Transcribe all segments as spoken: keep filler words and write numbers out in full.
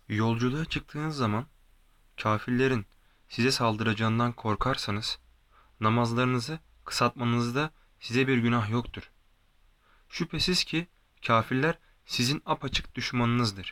Yolculuğa çıktığınız zaman kâfirlerin size saldıracağından korkarsanız namazlarınızı kısaltmanızda size bir günah yoktur. Şüphesiz ki kâfirler sizin apaçık düşmanınızdır.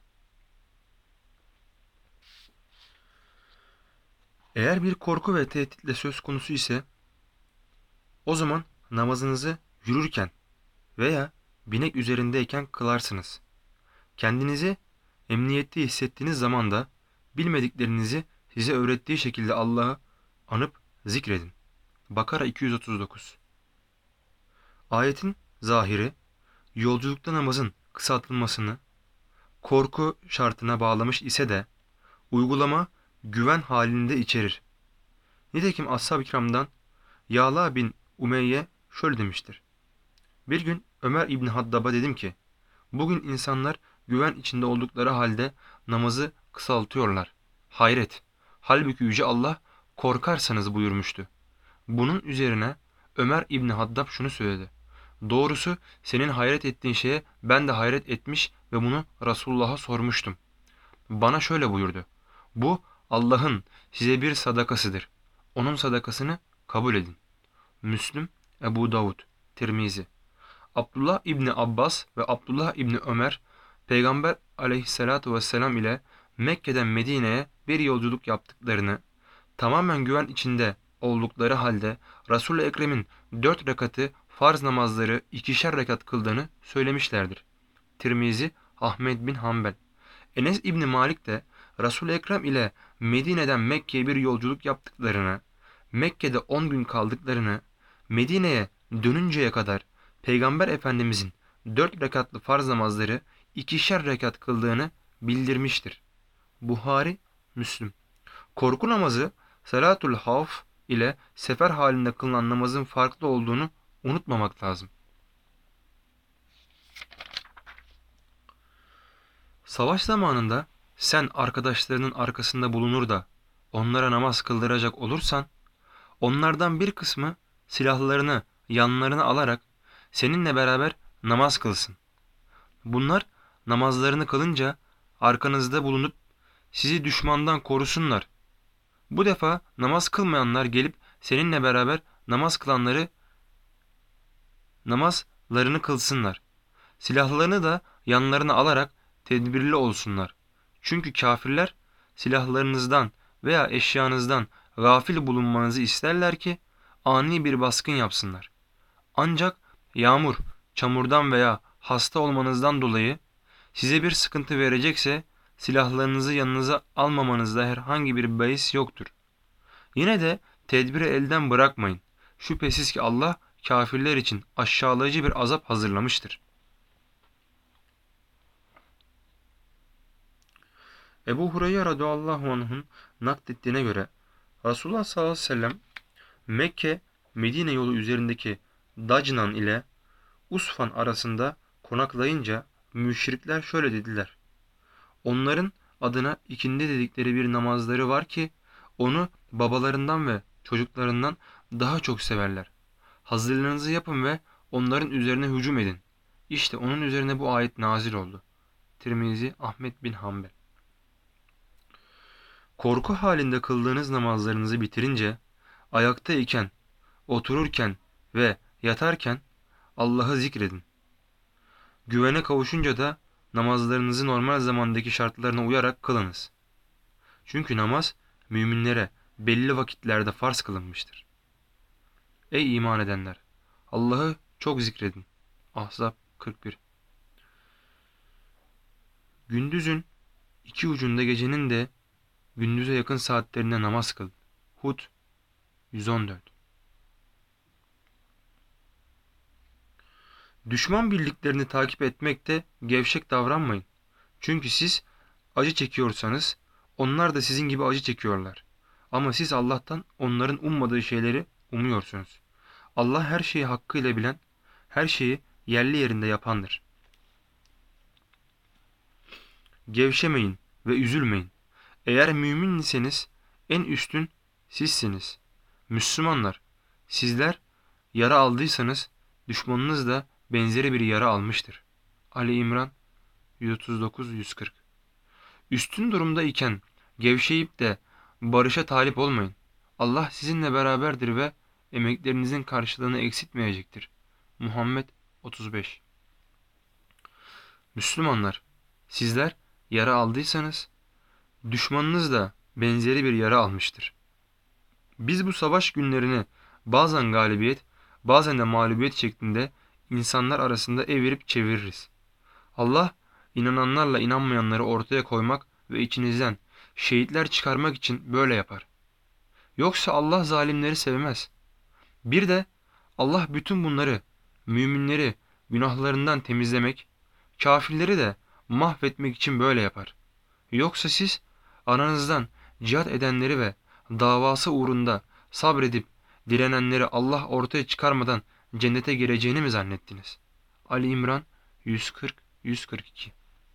Eğer bir korku ve tehditle söz konusu ise o zaman namazınızı yürürken veya binek üzerindeyken kılarsınız. Kendinizi emniyette hissettiğiniz zaman da bilmediklerinizi size öğrettiği şekilde Allah'ı anıp zikredin. Bakara iki yüz otuz dokuz. Ayetin zahiri, yolculukta namazın kısaltılmasını korku şartına bağlamış ise de uygulama güven halinde içerir. Nitekim Ashab-ı Kiram'dan Yağla bin Umeyye şöyle demiştir. Bir gün Ömer İbni Hattab'a dedim ki, bugün insanlar güven içinde oldukları halde namazı kısaltıyorlar. Hayret! Halbuki Yüce Allah korkarsanız buyurmuştu. Bunun üzerine Ömer İbni Hattab şunu söyledi. Doğrusu senin hayret ettiğin şeye ben de hayret etmiş ve bunu Resulullah'a sormuştum. Bana şöyle buyurdu. Bu Allah'ın size bir sadakasıdır. Onun sadakasını kabul edin. Müslüm, Ebu Davud, Tirmizi. Abdullah İbni Abbas ve Abdullah İbni Ömer, Peygamber aleyhissalatu vesselam ile Mekke'den Medine'ye bir yolculuk yaptıklarını, tamamen güven içinde oldukları halde Resul-i Ekrem'in dört rekatı farz namazları ikişer rekat kıldığını söylemişlerdir. Tirmizi, Ahmed bin Hanbel. Enes İbni Malik de Resul-i Ekrem ile Medine'den Mekke'ye bir yolculuk yaptıklarını, Mekke'de on gün kaldıklarını, Medine'ye dönünceye kadar Peygamber Efendimizin dört rekatlı farz namazları ikişer rekat kıldığını bildirmiştir. Buhari, Müslüm. Korku namazı salatul havf ile sefer halinde kılınan namazın farklı olduğunu unutmamak lazım. Savaş zamanında sen arkadaşlarının arkasında bulunur da onlara namaz kıldıracak olursan, onlardan bir kısmı silahlarını yanlarına alarak seninle beraber namaz kılsın. Bunlar namazlarını kılınca arkanızda bulunup sizi düşmandan korusunlar. Bu defa namaz kılmayanlar gelip seninle beraber namaz kılanları namazlarını kılsınlar. Silahlarını da yanlarına alarak tedbirli olsunlar. Çünkü kâfirler silahlarınızdan veya eşyanızdan gafil bulunmanızı isterler ki ani bir baskın yapsınlar. Ancak yağmur, çamurdan veya hasta olmanızdan dolayı size bir sıkıntı verecekse silahlarınızı yanınıza almamanızda herhangi bir beis yoktur. Yine de tedbiri elden bırakmayın. Şüphesiz ki Allah kâfirler için aşağılayıcı bir azap hazırlamıştır. Ebu Hureyre radıyallahu anh'ın naklettiğine göre Resulullah sallallahu aleyhi ve sellem Mekke Medine yolu üzerindeki Dacnan ile Usfan arasında konaklayınca müşrikler şöyle dediler. Onların adına ikindi dedikleri bir namazları var ki onu babalarından ve çocuklarından daha çok severler. Hazırlığınızı yapın ve onların üzerine hücum edin. İşte onun üzerine bu ayet nazil oldu. Tirmizi, Ahmet bin Hanbel. Korku halinde kıldığınız namazlarınızı bitirince ayakta iken, otururken ve yatarken Allah'ı zikredin. Güvene kavuşunca da namazlarınızı normal zamandaki şartlarına uyarak kılınız. Çünkü namaz müminlere belli vakitlerde farz kılınmıştır. Ey iman edenler! Allah'ı çok zikredin. Ahzab kırk bir. Gündüzün iki ucunda gecenin de gündüze yakın saatlerinde namaz kıl. Hud yüz on dört. Düşman birliklerini takip etmekte gevşek davranmayın. Çünkü siz acı çekiyorsanız onlar da sizin gibi acı çekiyorlar. Ama siz Allah'tan onların ummadığı şeyleri umuyorsunuz. Allah her şeyi hakkıyla bilen, her şeyi yerli yerinde yapandır. Gevşemeyin ve üzülmeyin. Eğer mümin iseniz en üstün sizsiniz. Müslümanlar, sizler yara aldıysanız düşmanınız da benzeri bir yara almıştır. Ali İmran yüz otuz dokuz yüz kırk. Üstün durumda iken gevşeyip de barışa talip olmayın. Allah sizinle beraberdir ve emeklerinizin karşılığını eksiltmeyecektir. Muhammed otuz beş. Müslümanlar, sizler yara aldıysanız, düşmanınız da benzeri bir yara almıştır. Biz bu savaş günlerini bazen galibiyet, bazen de mağlubiyet şeklinde insanlar arasında evirip çeviririz. Allah, inananlarla inanmayanları ortaya koymak ve içinizden şehitler çıkarmak için böyle yapar. Yoksa Allah zalimleri sevmez. Bir de Allah bütün bunları, müminleri günahlarından temizlemek, kafirleri de mahvetmek için böyle yapar. Yoksa siz aranızdan cihat edenleri ve davası uğrunda sabredip direnenleri Allah ortaya çıkarmadan cennete gireceğini mi zannettiniz? Ali İmran yüz kırk yüz kırk iki.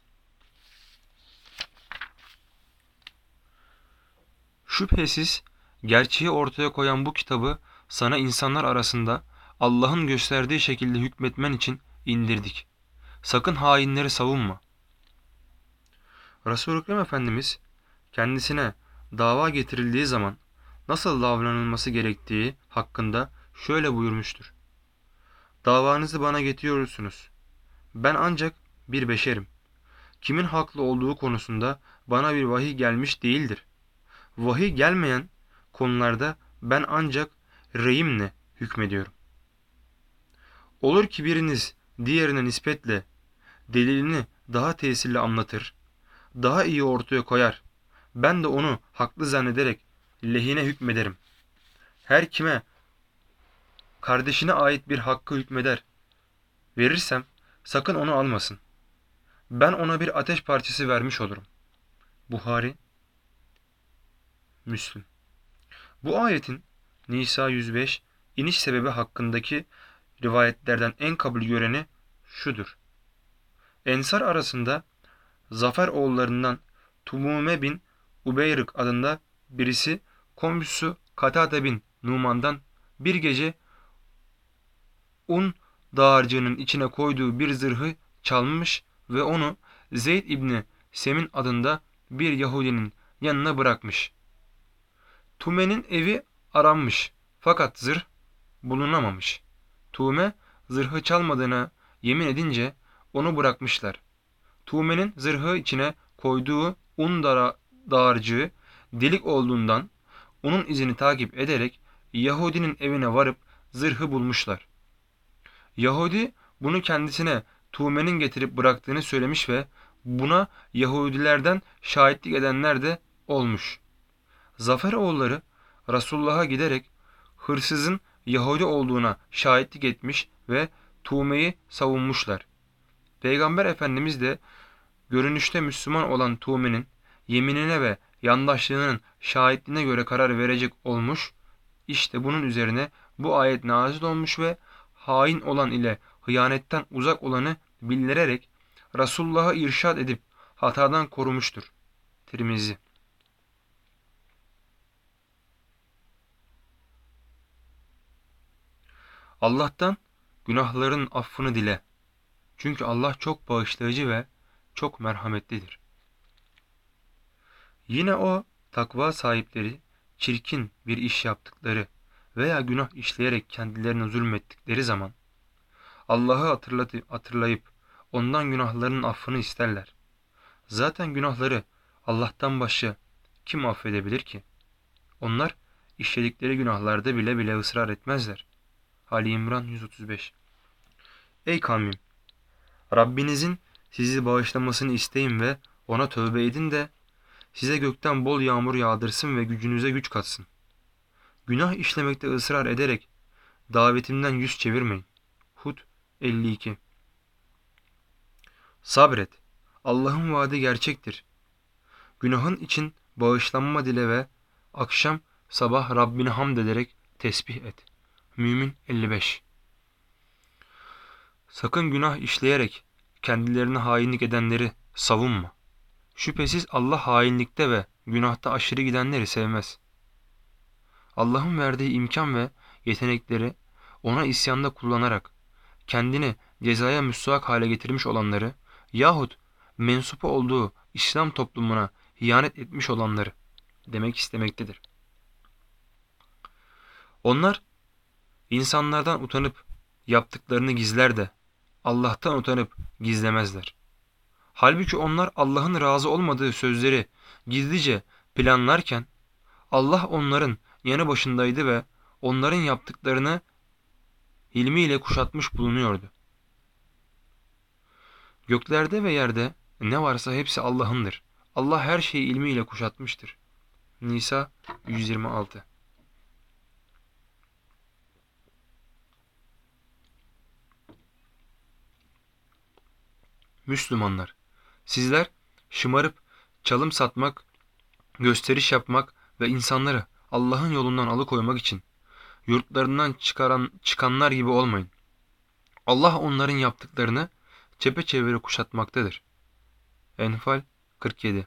Şüphesiz gerçeği ortaya koyan bu kitabı sana insanlar arasında Allah'ın gösterdiği şekilde hükmetmen için indirdik. Sakın hainleri savunma. Resul-i Ekrem Efendimiz kendisine dava getirildiği zaman nasıl davranılması gerektiği hakkında şöyle buyurmuştur. Davanızı bana getiriyorsunuz. Ben ancak bir beşerim. Kimin haklı olduğu konusunda bana bir vahiy gelmiş değildir. Vahiy gelmeyen konularda ben ancak reyimle hükmediyorum. Olur ki biriniz diğerine nispetle delilini daha tesirli anlatır, daha iyi ortaya koyar. Ben de onu haklı zannederek lehine hükmederim. Her kime kardeşine ait bir hakkı hükmeder, verirsem sakın onu almasın. Ben ona bir ateş parçası vermiş olurum. Buhari, Müslim. Bu ayetin Nisa yüz beş iniş sebebi hakkındaki rivayetlerden en kabul göreni şudur. Ensar arasında Zafer oğullarından Tumume bin Ubeyrik adında birisi komşusu Katade bin Numan'dan bir gece un dağarcığının içine koyduğu bir zırhı çalmış ve onu Zeyd İbni Semin adında bir Yahudinin yanına bırakmış. Tume'nin evi aranmış fakat zırh bulunamamış. Tume zırhı çalmadığına yemin edince onu bırakmışlar. Tuğme'nin zırhı içine koyduğu un dağarcığı delik olduğundan onun izini takip ederek Yahudinin evine varıp zırhı bulmuşlar. Yahudi bunu kendisine Tuğme'nin getirip bıraktığını söylemiş ve buna Yahudilerden şahitlik edenler de olmuş. Zafer oğulları Resulullah'a giderek hırsızın Yahudi olduğuna şahitlik etmiş ve Tuğme'yi savunmuşlar. Peygamber Efendimiz de görünüşte Müslüman olan Tuğme'nin yeminine ve yandaşlığının şahitliğine göre karar verecek olmuş. İşte bunun üzerine bu ayet nazil olmuş ve hain olan ile hıyanetten uzak olanı bildirerek Resulullah'ı irşad edip hatadan korumuştur. Tirmizi. Allah'tan günahların affını dile. Çünkü Allah çok bağışlayıcı ve çok merhametlidir. Yine o takva sahipleri çirkin bir iş yaptıkları veya günah işleyerek kendilerine zulmettikleri zaman Allah'ı hatırlayıp ondan günahlarının affını isterler. Zaten günahları Allah'tan başka kim affedebilir ki? Onlar işledikleri günahlarda bile bile ısrar etmezler. Ali İmran yüz otuz beş. Ey kavmim! Rabbinizin sizi bağışlamasını isteyin ve ona tövbe edin de size gökten bol yağmur yağdırsın ve gücünüze güç katsın. Günah işlemekte ısrar ederek davetimden yüz çevirmeyin. Hud elli iki. Sabret. Allah'ın vaadi gerçektir. Günahın için bağışlanma dile ve akşam sabah Rabbini hamd ederek tesbih et. Mümin elli beş. Sakın günah işleyerek kendilerine hainlik edenleri savunma. Şüphesiz Allah hainlikte ve günahta aşırı gidenleri sevmez. Allah'ın verdiği imkan ve yetenekleri ona isyanda kullanarak kendini cezaya müstahak hale getirmiş olanları yahut mensup olduğu İslam toplumuna ihanet etmiş olanları demek istemektedir. Onlar insanlardan utanıp yaptıklarını gizler de Allah'tan utanıp gizlemezler. Halbuki onlar Allah'ın razı olmadığı sözleri gizlice planlarken Allah onların yanı başındaydı ve onların yaptıklarını ilmiyle kuşatmış bulunuyordu. Göklerde ve yerde ne varsa hepsi Allah'ındır. Allah her şeyi ilmiyle kuşatmıştır. Nisa yüz yirmi altı. Müslümanlar, sizler şımarıp çalım satmak, gösteriş yapmak ve insanları Allah'ın yolundan alıkoymak için yurtlarından çıkaran, çıkanlar gibi olmayın. Allah onların yaptıklarını çepeçevre kuşatmaktadır. Enfal kırk yedi.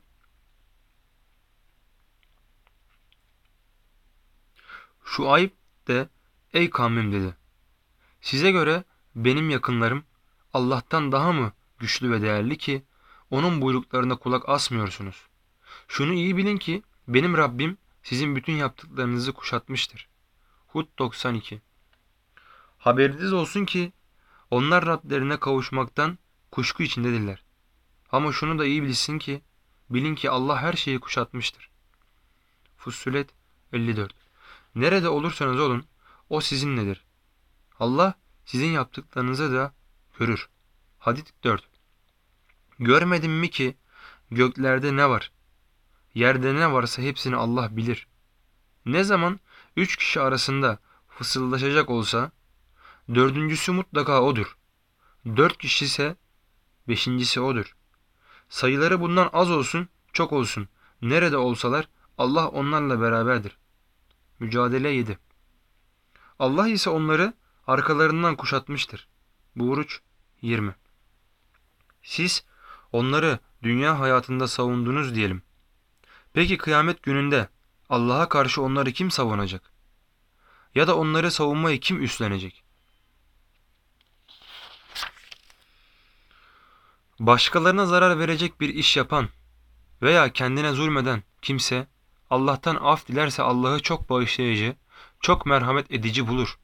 Şuayb de ey kavmim dedi. Size göre benim yakınlarım Allah'tan daha mı güçlü ve değerli ki onun buyruklarına kulak asmıyorsunuz? Şunu iyi bilin ki benim Rabbim sizin bütün yaptıklarınızı kuşatmıştır. Hud doksan iki. Haberiniz olsun ki onlar Rablerine kavuşmaktan kuşku içindedirler. Ama şunu da iyi bilsin ki bilin ki Allah her şeyi kuşatmıştır. Fussilet elli dört. Nerede olursanız olun o sizinledir. Allah sizin yaptıklarınızı da görür. Hadid dört. Görmedin mi ki göklerde ne var? Yerde ne varsa hepsini Allah bilir. Ne zaman üç kişi arasında fısıldaşacak olsa dördüncüsü mutlaka odur. Dört kişi ise beşincisi odur. Sayıları bundan az olsun, çok olsun. Nerede olsalar Allah onlarla beraberdir. Mücadele yedi. Allah ise onları arkalarından kuşatmıştır. Buruç yirmi. Siz onları dünya hayatında savundunuz diyelim. Peki kıyamet gününde Allah'a karşı onları kim savunacak? Ya da onları savunmayı kim üstlenecek? Başkalarına zarar verecek bir iş yapan veya kendine zulmeden kimse Allah'tan af dilerse Allah'ı çok bağışlayıcı, çok merhamet edici bulur.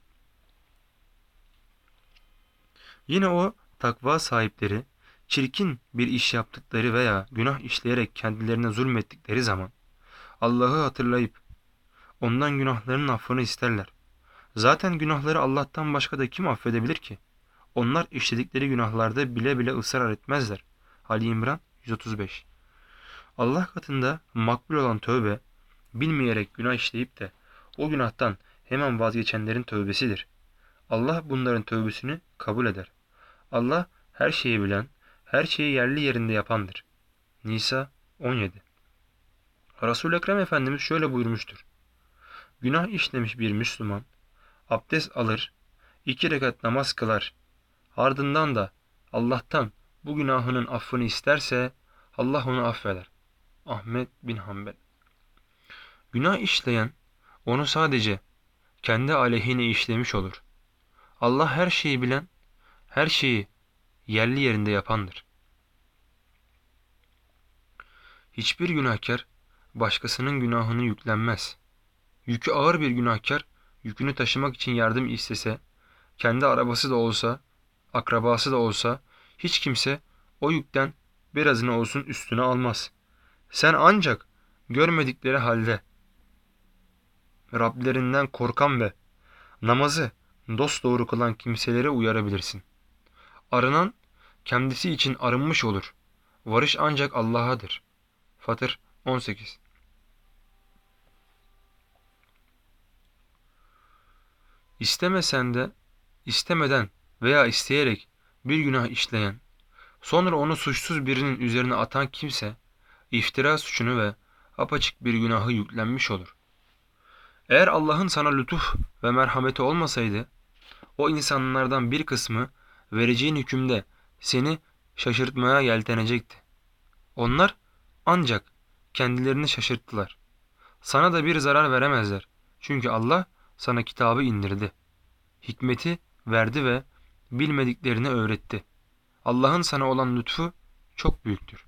Yine o takva sahipleri çirkin bir iş yaptıkları veya günah işleyerek kendilerine zulmettikleri zaman Allah'ı hatırlayıp ondan günahlarının affını isterler. Zaten günahları Allah'tan başka da kim affedebilir ki? Onlar işledikleri günahlarda bile bile ısrar etmezler. Ali İmran yüz otuz beş. Allah katında makbul olan tövbe, bilmeyerek günah işleyip de o günahtan hemen vazgeçenlerin tövbesidir. Allah bunların tövbesini kabul eder. Allah her şeyi bilen, her şeyi yerli yerinde yapandır. Nisa on yedi. Resul-i Ekrem Efendimiz şöyle buyurmuştur. Günah işlemiş bir Müslüman, abdest alır, iki rekat namaz kılar, ardından da Allah'tan bu günahının affını isterse Allah onu affeder. Ahmet bin Hanbel. Günah işleyen onu sadece kendi aleyhine işlemiş olur. Allah her şeyi bilen, her şeyi yerli yerinde yapandır. Hiçbir günahkar başkasının günahını yüklenmez. Yükü ağır bir günahkar yükünü taşımak için yardım istese, kendi arabası da olsa, akrabası da olsa hiç kimse o yükten birazını olsun üstüne almaz. Sen ancak görmedikleri halde Rablerinden korkan ve namazı dosdoğru kılan kimseleri uyarabilirsin. Arınan kendisi için arınmış olur. Varış ancak Allah'adır. Fatır on sekiz. İstemesen de, istemeden veya isteyerek bir günah işleyen, sonra onu suçsuz birinin üzerine atan kimse, iftira suçunu ve apaçık bir günahı yüklenmiş olur. Eğer Allah'ın sana lütuf ve merhameti olmasaydı, o insanlardan bir kısmı vereceğin hükümde seni şaşırtmaya yeltenecekti. Onlar ancak kendilerini şaşırttılar. Sana da bir zarar veremezler. Çünkü Allah sana kitabı indirdi. Hikmeti verdi ve bilmediklerini öğretti. Allah'ın sana olan lütfu çok büyüktür.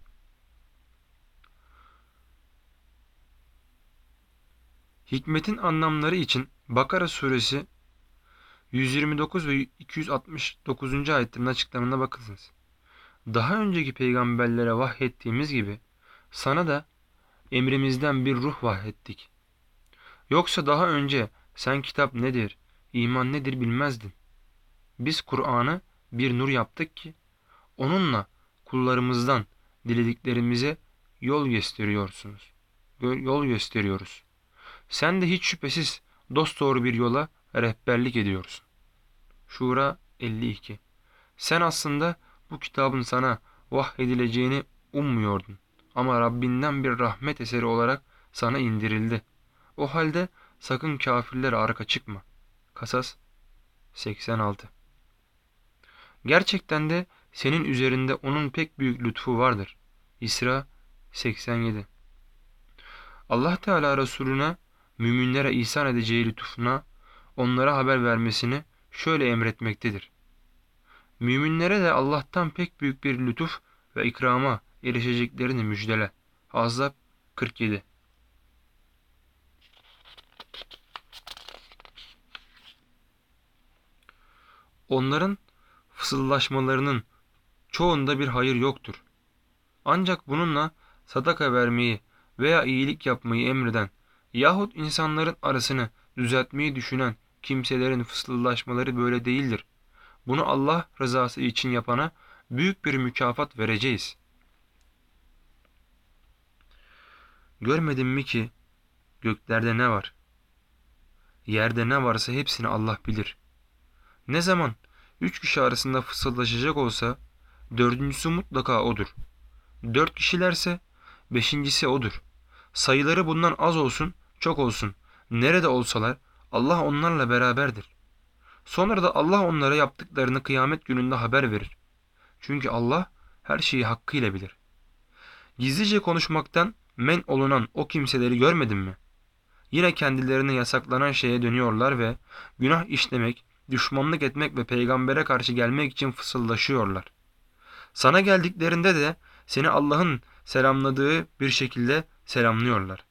Hikmetin anlamları için Bakara suresi yüz yirmi dokuz ve iki yüz altmış dokuzuncu ayetlerin açıklamalarına bakınız. Daha önceki peygamberlere vahyettiğimiz gibi sana da emrimizden bir ruh vahyettik. Yoksa daha önce sen kitap nedir, iman nedir bilmezdin. Biz Kur'an'ı bir nur yaptık ki onunla kullarımızdan dilediklerimize yol gösteriyorsunuz. Yol gösteriyoruz. Sen de hiç şüphesiz dosdoğru bir yola rehberlik ediyorsun. Şura elli iki. Sen aslında bu kitabın sana vahyedileceğini ummuyordun. Ama Rabbinden bir rahmet eseri olarak sana indirildi. O halde sakın kafirlere arka çıkma. Kasas seksen altı. Gerçekten de senin üzerinde onun pek büyük lütfu vardır. İsra seksen yedi. Allah Teala Resulüne müminlere ihsan edeceği lütfuna onlara haber vermesini şöyle emretmektedir. Müminlere de Allah'tan pek büyük bir lütuf ve ikrama erişeceklerini müjdele. Ahzab kırk yedi. Onların fısıldaşmalarının çoğunda bir hayır yoktur. Ancak bununla sadaka vermeyi veya iyilik yapmayı emreden yahut insanların arasını düzeltmeyi düşünen kimselerin fısıldaşmaları böyle değildir. Bunu Allah rızası için yapana büyük bir mükafat vereceğiz. Görmedin mi ki göklerde ne var? Yerde ne varsa hepsini Allah bilir. Ne zaman üç kişi arasında fısıldaşacak olsa dördüncüsü mutlaka odur. Dört kişilerse beşincisi odur. Sayıları bundan az olsun, çok olsun. Nerede olsalar Allah onlarla beraberdir. Sonra da Allah onlara yaptıklarını kıyamet gününde haber verir. Çünkü Allah her şeyi hakkıyla bilir. Gizlice konuşmaktan men olunan o kimseleri görmedin mi? Yine kendilerine yasaklanan şeye dönüyorlar ve günah işlemek, düşmanlık etmek ve peygambere karşı gelmek için fısıldaşıyorlar. Sana geldiklerinde de seni Allah'ın selamladığı bir şekilde selamlıyorlar.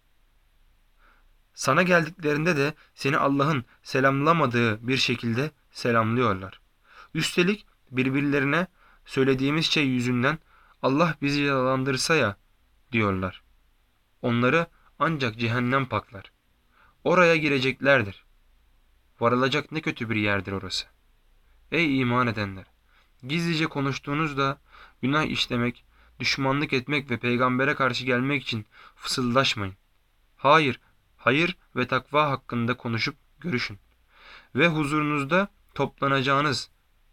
Sana geldiklerinde de seni Allah'ın selamlamadığı bir şekilde selamlıyorlar. Üstelik birbirlerine söylediğimiz şey yüzünden Allah bizi yalandırsa ya diyorlar. Onları ancak cehennem paklar. Oraya gireceklerdir. Varılacak ne kötü bir yerdir orası. Ey iman edenler! Gizlice konuştuğunuzda günah işlemek, düşmanlık etmek ve peygambere karşı gelmek için fısıldaşmayın. Hayır, hayır ve takva hakkında konuşup görüşün. Ve huzurunuzda toplanacağınız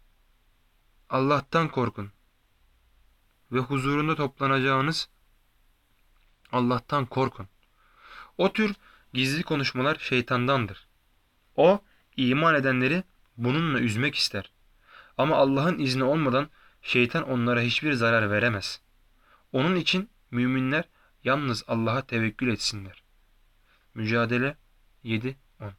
Allah'tan korkun. Ve huzurunda toplanacağınız Allah'tan korkun. O tür gizli konuşmalar şeytandandır. O, iman edenleri bununla üzmek ister. Ama Allah'ın izni olmadan şeytan onlara hiçbir zarar veremez. Onun için müminler yalnız Allah'a tevekkül etsinler. Mücadele yedi on.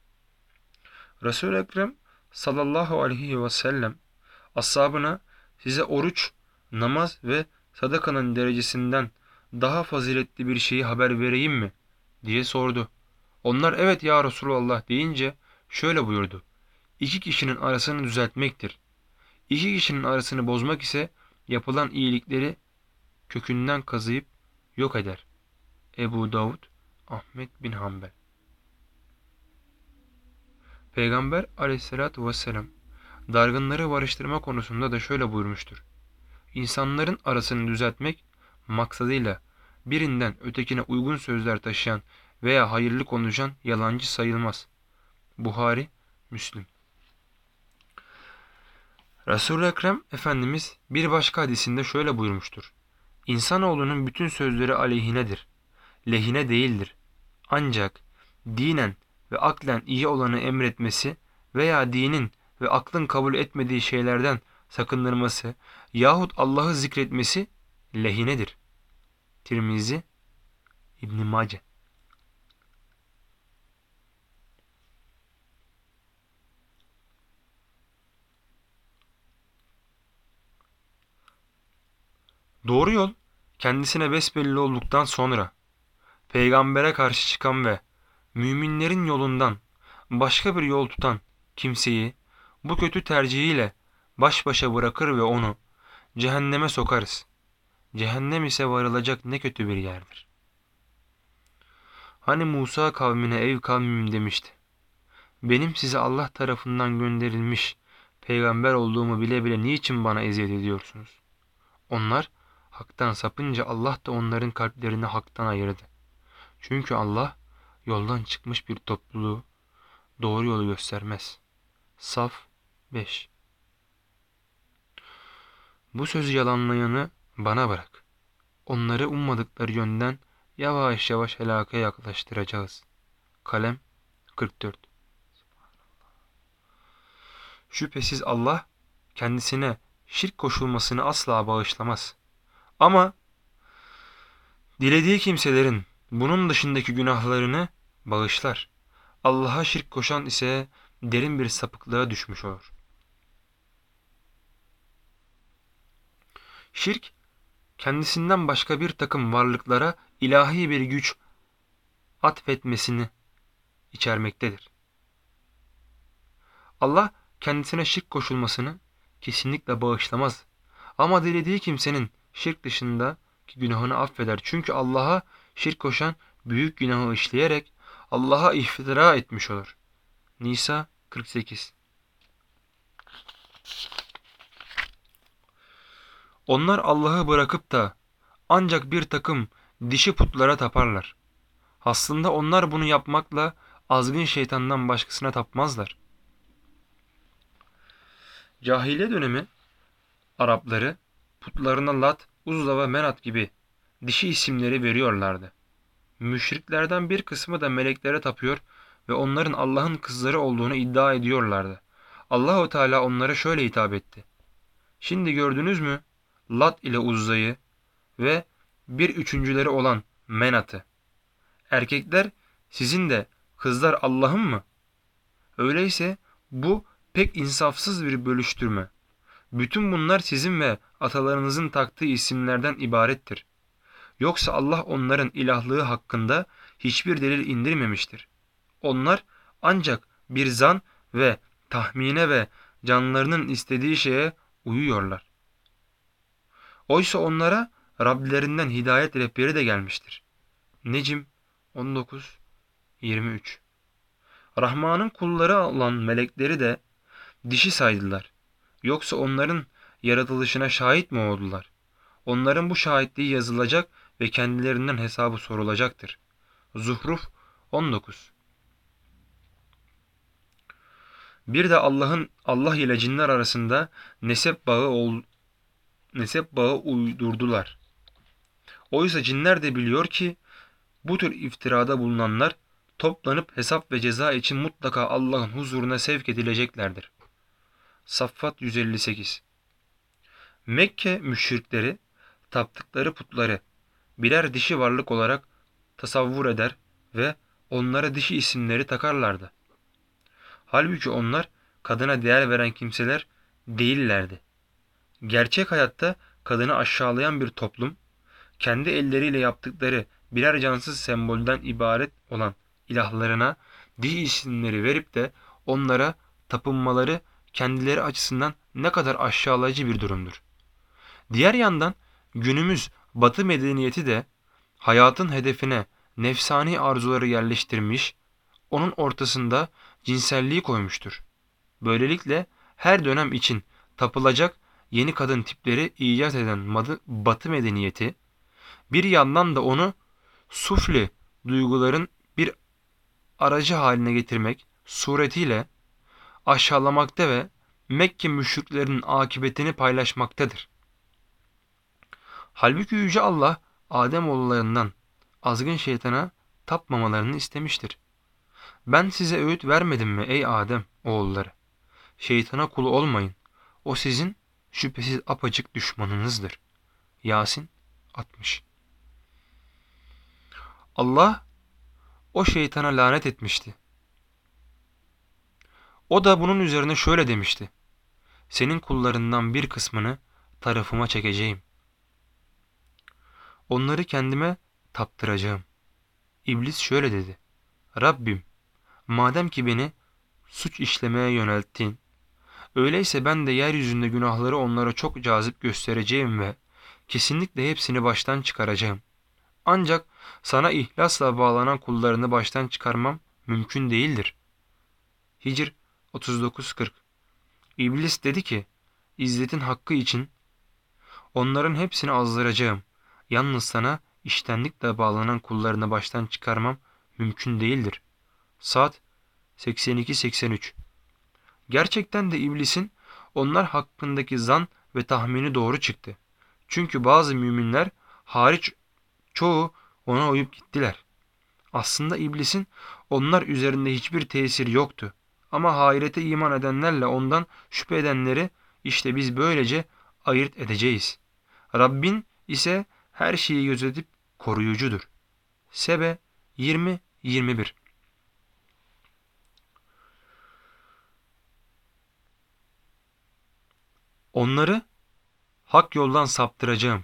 Resul-i Ekrem sallallahu aleyhi ve sellem ashabına size oruç, namaz ve sadakanın derecesinden daha faziletli bir şeyi haber vereyim mi diye sordu. Onlar evet ya Resulallah deyince şöyle buyurdu. İki kişinin arasını düzeltmektir. İki kişinin arasını bozmak ise yapılan iyilikleri kökünden kazıyıp yok eder. Ebu Davud, Ahmet bin Hanbel. Peygamber aleyhissalatü vesselam dargınları barıştırma konusunda da şöyle buyurmuştur. İnsanların arasını düzeltmek maksadıyla birinden ötekine uygun sözler taşıyan veya hayırlı konuşan yalancı sayılmaz. Buhari, Müslim. Resul-i Ekrem Efendimiz bir başka hadisinde şöyle buyurmuştur. İnsanoğlunun bütün sözleri aleyhinedir, lehine değildir. Ancak dinen ve aklen iyi olanı emretmesi veya dinin ve aklın kabul etmediği şeylerden sakındırması yahut Allah'ı zikretmesi lehinedir. Tirmizi, İbn Mace. Doğru yol kendisine besbelli olduktan sonra peygambere karşı çıkan ve müminlerin yolundan başka bir yol tutan kimseyi bu kötü tercihiyle baş başa bırakır ve onu cehenneme sokarız. Cehennem ise varılacak ne kötü bir yerdir. Hani Musa kavmine ey kavmim demişti. Benim size Allah tarafından gönderilmiş peygamber olduğumu bile bile niçin bana eziyet ediyorsunuz? Onlar haktan sapınca Allah da onların kalplerini haktan ayırdı. Çünkü Allah yoldan çıkmış bir topluluğu doğru yolu göstermez. Saf beş. Bu sözü yalanlayanı bana bırak. Onları ummadıkları yönden yavaş yavaş helaka yaklaştıracağız. Kalem kırk dört. Şüphesiz Allah kendisine şirk koşulmasını asla bağışlamaz. Ama dilediği kimselerin bunun dışındaki günahlarını bağışlar. Allah'a şirk koşan ise derin bir sapıklığa düşmüş olur. Şirk, kendisinden başka bir takım varlıklara ilahi bir güç atfetmesini içermektedir. Allah kendisine şirk koşulmasını kesinlikle bağışlamaz. Ama dilediği kimsenin şirk dışındaki günahını affeder. Çünkü Allah'a şirk koşan büyük günahı işleyerek Allah'a iftira etmiş olur. Nisa kırk sekiz. Onlar Allah'ı bırakıp da ancak bir takım dişi putlara taparlar. Aslında onlar bunu yapmakla azgın şeytandan başkasına tapmazlar. Cahiliye dönemi Arapları putlarına Lat, Uzza ve Menat gibi dişi isimleri veriyorlardı. Müşriklerden bir kısmı da meleklere tapıyor ve onların Allah'ın kızları olduğunu iddia ediyorlardı. Allahu Teala onlara şöyle hitap etti. Şimdi gördünüz mü Lat ile Uzza'yı ve bir üçüncüleri olan Menat'ı? Erkekler sizin de kızlar Allah'ın mı? Öyleyse bu pek insafsız bir bölüştürme. Bütün bunlar sizin ve atalarınızın taktığı isimlerden ibarettir. Yoksa Allah onların ilahlığı hakkında hiçbir delil indirmemiştir. Onlar ancak bir zan ve tahmine ve canlarının istediği şeye uyuyorlar. Oysa onlara Rablerinden hidayet rehberi de gelmiştir. Necm on dokuz yirmi üç. Rahman'ın kulları olan melekleri de dişi saydılar. Yoksa onların yaratılışına şahit mi oldular? Onların bu şahitliği yazılacak ve kendilerinden hesabı sorulacaktır. Zuhruf on dokuz. Bir de Allah'ın Allah ile cinler arasında nesep bağı ol, nesep bağı uydurdular. Oysa cinler de biliyor ki bu tür iftirada bulunanlar toplanıp hesap ve ceza için mutlaka Allah'ın huzuruna sevk edileceklerdir. Saffat yüz elli sekiz. Mekke müşrikleri taptıkları putları birer dişi varlık olarak tasavvur eder ve onlara dişi isimleri takarlardı. Halbuki onlar kadına değer veren kimseler değillerdi. Gerçek hayatta kadını aşağılayan bir toplum, kendi elleriyle yaptıkları birer cansız sembolden ibaret olan ilahlarına dişi isimleri verip de onlara tapınmaları kendileri açısından ne kadar aşağılayıcı bir durumdur. Diğer yandan günümüz Batı medeniyeti de hayatın hedefine nefsani arzuları yerleştirmiş, onun ortasında cinselliği koymuştur. Böylelikle her dönem için tapılacak yeni kadın tipleri icat eden Batı medeniyeti, bir yandan da onu sufli duyguların bir aracı haline getirmek suretiyle aşağılamakta ve Mekke müşriklerinin akıbetini paylaşmaktadır. Halbuki Yüce Allah Ademoğullarından azgın şeytana tapmamalarını istemiştir. Ben size öğüt vermedim mi ey Adem oğulları? Şeytana kulu olmayın. O sizin şüphesiz apaçık düşmanınızdır. Yasin altmış. Allah o şeytana lanet etmişti. O da bunun üzerine şöyle demişti. Senin kullarından bir kısmını tarafıma çekeceğim. onları kendime taptıracağım. İblis şöyle dedi: Rabbim, madem ki beni suç işlemeye yönelttin, öyleyse ben de yeryüzünde günahları onlara çok cazip göstereceğim ve kesinlikle hepsini baştan çıkaracağım. Ancak sana ihlasla bağlanan kullarını baştan çıkarmam mümkün değildir. Hicr otuz dokuz kırk. İblis dedi ki, İzzetin hakkı için onların hepsini azdıracağım. Yalnız sana iştenlikle bağlanan kullarını baştan çıkarmam mümkün değildir. Saat seksen iki seksen üç. Gerçekten de iblisin onlar hakkındaki zan ve tahmini doğru çıktı. Çünkü bazı müminler hariç çoğu ona uyup gittiler. Aslında iblisin onlar üzerinde hiçbir tesiri yoktu. Ama ahirete iman edenlerle ondan şüphe edenleri işte biz böylece ayırt edeceğiz. Rabbin ise her şeyi gözetip koruyucudur. Sebe yirmi yirmi bir. Onları hak yoldan saptıracağım.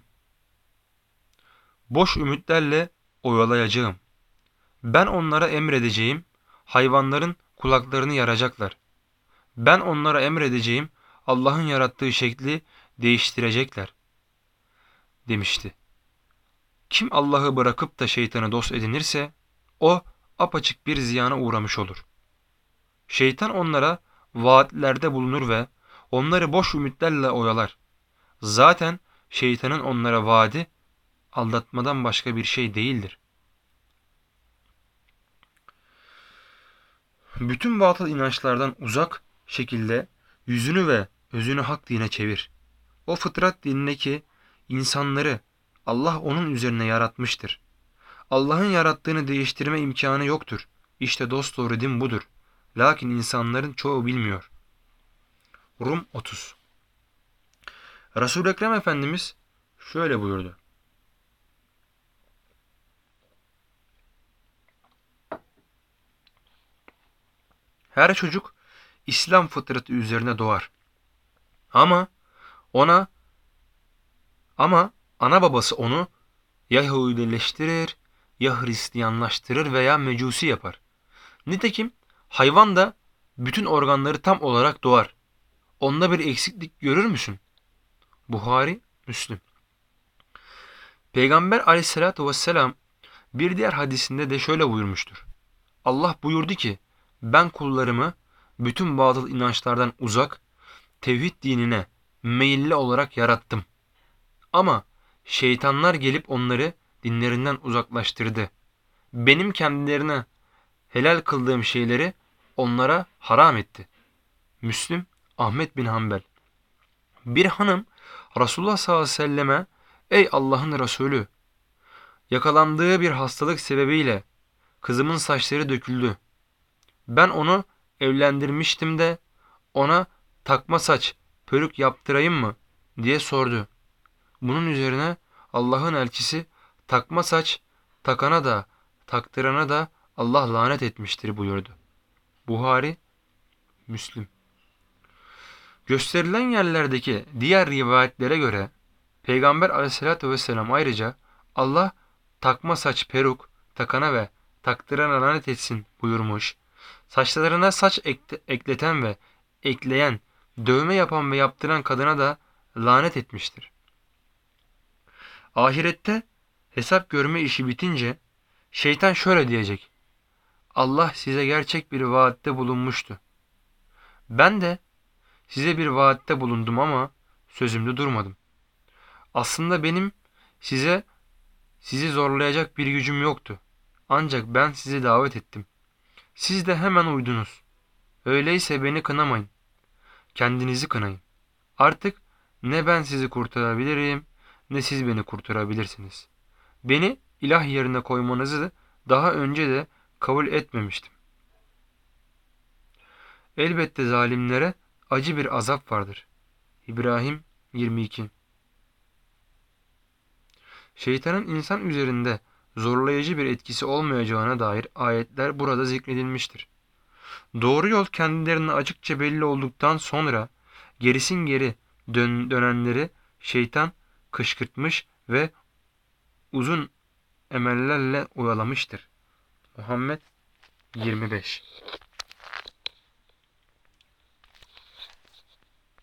Boş ümitlerle oyalayacağım. Ben onlara emredeceğim, hayvanların kulaklarını yaracaklar. Ben onlara emredeceğim, Allah'ın yarattığı şekli değiştirecekler, demişti. Kim Allah'ı bırakıp da şeytanı dost edinirse, o apaçık bir ziyana uğramış olur. Şeytan onlara vaatlerde bulunur ve onları boş ümitlerle oyalar. Zaten şeytanın onlara vaadi, aldatmadan başka bir şey değildir. Bütün batıl inançlardan uzak şekilde yüzünü ve özünü hak dine çevir. O fıtrat dinine ki insanları Allah onun üzerine yaratmıştır. Allah'ın yarattığını değiştirme imkanı yoktur. İşte dosdoğru din budur. Lakin insanların çoğu bilmiyor. Rum otuz. Resul-i Ekrem Efendimiz şöyle buyurdu: Her çocuk İslam fıtratı üzerine doğar. Ama ona ama ana babası onu ya Yahudileştirir, ya Hristiyanlaştırır veya Mecusi yapar. Nitekim hayvan da bütün organları tam olarak doğar. Onda bir eksiklik görür müsün? Buhari, Müslim. Peygamber aleyhissalatü vesselam bir diğer hadisinde de şöyle buyurmuştur: Allah buyurdu ki, ben kullarımı bütün batıl inançlardan uzak, tevhid dinine meyilli olarak yarattım. Ama şeytanlar gelip onları dinlerinden uzaklaştırdı. Benim kendilerine helal kıldığım şeyleri onlara haram etti. Müslim, Ahmet bin Hanbel. Bir hanım Resulullah sallallahu aleyhi ve selleme, ey Allah'ın Resulü, yakalandığı bir hastalık sebebiyle kızımın saçları döküldü. Ben onu evlendirmiştim de ona takma saç, peruk yaptırayım mı diye sordu. Bunun üzerine Allah'ın elçisi, takma saç takana da taktırana da Allah lanet etmiştir buyurdu. Buhari, Müslim. Gösterilen yerlerdeki diğer rivayetlere göre Peygamber aleyhissalatü vesselam ayrıca Allah takma saç peruk takana ve taktırana lanet etsin buyurmuş. Saçlarına saç ekleten ve ekleyen, dövme yapan ve yaptıran kadına da lanet etmiştir. Ahirette hesap görme işi bitince şeytan şöyle diyecek: Allah size gerçek bir vaatte bulunmuştu. Ben de size bir vaatte bulundum ama sözümde durmadım. Aslında benim size sizi zorlayacak bir gücüm yoktu. Ancak ben sizi davet ettim. Siz de hemen uydunuz. Öyleyse beni kınamayın. Kendinizi kınayın. Artık ne ben sizi kurtarabilirim, ne siz beni kurtarabilirsiniz. Beni ilah yerine koymanızı daha önce de kabul etmemiştim. Elbette zalimlere acı bir azap vardır. İbrahim yirmi iki. Şeytanın insan üzerinde zorlayıcı bir etkisi olmayacağına dair ayetler burada zikredilmiştir. Doğru yol kendilerine açıkça belli olduktan sonra gerisin geri dön dönenleri şeytan kışkırtmış ve uzun emellerle oyalamıştır. Muhammed yirmi beş.